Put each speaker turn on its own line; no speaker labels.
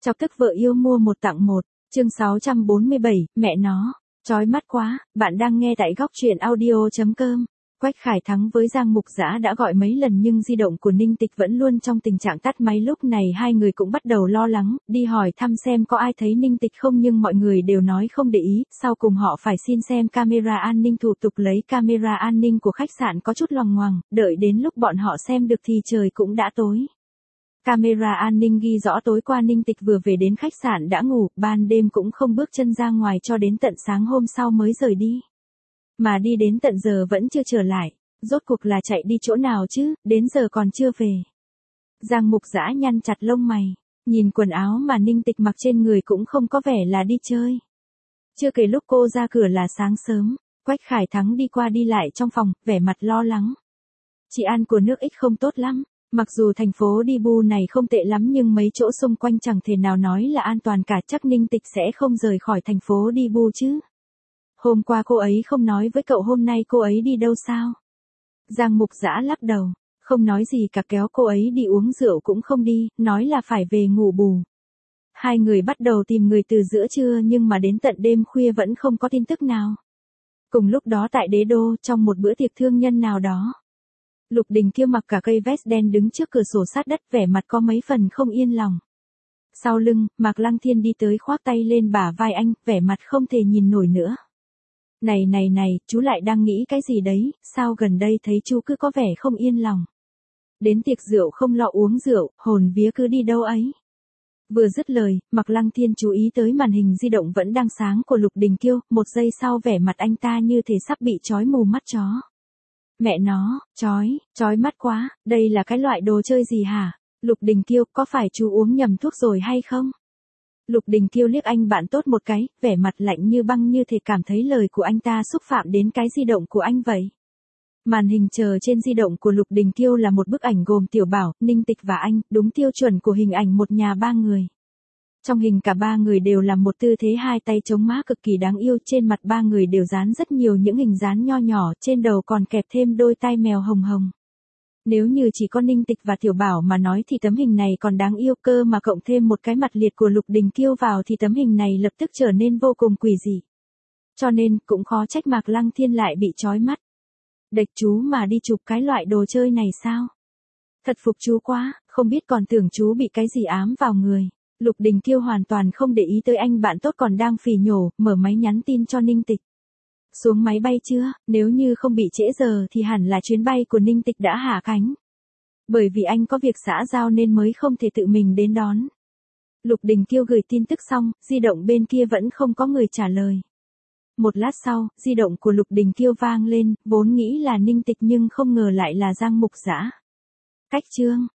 Chọc tức vợ yêu mua một tặng một, chương 647, mẹ nó, chói mắt quá, bạn đang nghe tại góc truyện audio.com. Quách Khải Thắng với Giang Mục Dã đã gọi mấy lần nhưng di động của Ninh Tịch vẫn luôn trong tình trạng tắt máy. Lúc này hai người cũng bắt đầu lo lắng, đi hỏi thăm xem có ai thấy Ninh Tịch không nhưng mọi người đều nói không để ý, sau cùng họ phải xin xem camera an ninh. Thủ tục lấy camera an ninh của khách sạn có chút loằng ngoằng, đợi đến lúc bọn họ xem được thì trời cũng đã tối. Camera an ninh ghi rõ tối qua Ninh Tịch vừa về đến khách sạn đã ngủ, ban đêm cũng không bước chân ra ngoài cho đến tận sáng hôm sau mới rời đi. Mà đi đến tận giờ vẫn chưa trở lại, rốt cuộc là chạy đi chỗ nào chứ, đến giờ còn chưa về. Giang Mục Dã nhăn chặt lông mày, nhìn quần áo mà Ninh Tịch mặc trên người cũng không có vẻ là đi chơi. Chưa kể lúc cô ra cửa là sáng sớm, Quách Khải Thắng đi qua đi lại trong phòng, vẻ mặt lo lắng. Chị ăn của nước X không tốt lắm. Mặc dù thành phố Đibu này không tệ lắm nhưng mấy chỗ xung quanh chẳng thể nào nói là an toàn cả, chắc Ninh Tịch sẽ không rời khỏi thành phố Đibu chứ. Hôm qua cô ấy không nói với cậu hôm nay cô ấy đi đâu sao? Giang Mục Dã lắc đầu, không nói gì cả, kéo cô ấy đi uống rượu cũng không đi, nói là phải về ngủ bù. Hai người bắt đầu tìm người từ giữa trưa nhưng mà đến tận đêm khuya vẫn không có tin tức nào. Cùng lúc đó tại Đế Đô, trong một bữa tiệc thương nhân nào đó, Lục Đình Kiêu mặc cả cây vest đen đứng trước cửa sổ sát đất, vẻ mặt có mấy phần không yên lòng. Sau lưng, Mạc Lăng Thiên đi tới khoác tay lên bả vai anh, vẻ mặt không thể nhìn nổi nữa. Này, chú lại đang nghĩ cái gì đấy, sao gần đây thấy chú cứ có vẻ không yên lòng. Đến tiệc rượu không lo uống rượu, hồn vía cứ đi đâu ấy. Vừa dứt lời, Mạc Lăng Thiên chú ý tới màn hình di động vẫn đang sáng của Lục Đình Kiêu, một giây sau vẻ mặt anh ta như thể sắp bị chói mù mắt chó. Mẹ nó, chói mắt quá, đây là cái loại đồ chơi gì hả? Lục Đình Kiêu, có phải chú uống nhầm thuốc rồi hay không? Lục Đình Kiêu liếc anh bạn tốt một cái, vẻ mặt lạnh như băng như thể cảm thấy lời của anh ta xúc phạm đến cái di động của anh vậy. Màn hình chờ trên di động của Lục Đình Kiêu là một bức ảnh gồm Tiểu Bảo, Ninh Tịch và anh, đúng tiêu chuẩn của hình ảnh một nhà ba người. Trong hình cả ba người đều làm một tư thế hai tay chống má cực kỳ đáng yêu, trên mặt ba người đều dán rất nhiều những hình dán nho nhỏ, trên đầu còn kẹp thêm đôi tai mèo hồng hồng. Nếu như chỉ có Ninh Tịch và Tiểu Bảo mà nói thì tấm hình này còn đáng yêu cơ, mà cộng thêm một cái mặt liệt của Lục Đình Kiêu vào thì tấm hình này lập tức trở nên vô cùng quỷ dị. Cho nên, cũng khó trách Mạc Lăng Thiên lại bị chói mắt. Đệch chú mà đi chụp cái loại đồ chơi này sao? Thật phục chú quá, không biết còn tưởng chú bị cái gì ám vào người. Lục Đình Kiêu hoàn toàn không để ý tới anh bạn tốt còn đang phì nhổ, mở máy nhắn tin cho Ninh Tịch. Xuống máy bay chưa, nếu như không bị trễ giờ thì hẳn là chuyến bay của Ninh Tịch đã hạ cánh. Bởi vì anh có việc xã giao nên mới không thể tự mình đến đón. Lục Đình Kiêu gửi tin tức xong, di động bên kia vẫn không có người trả lời. Một lát sau, di động của Lục Đình Kiêu vang lên, vốn nghĩ là Ninh Tịch nhưng không ngờ lại là Giang Mục Dã. Cách chương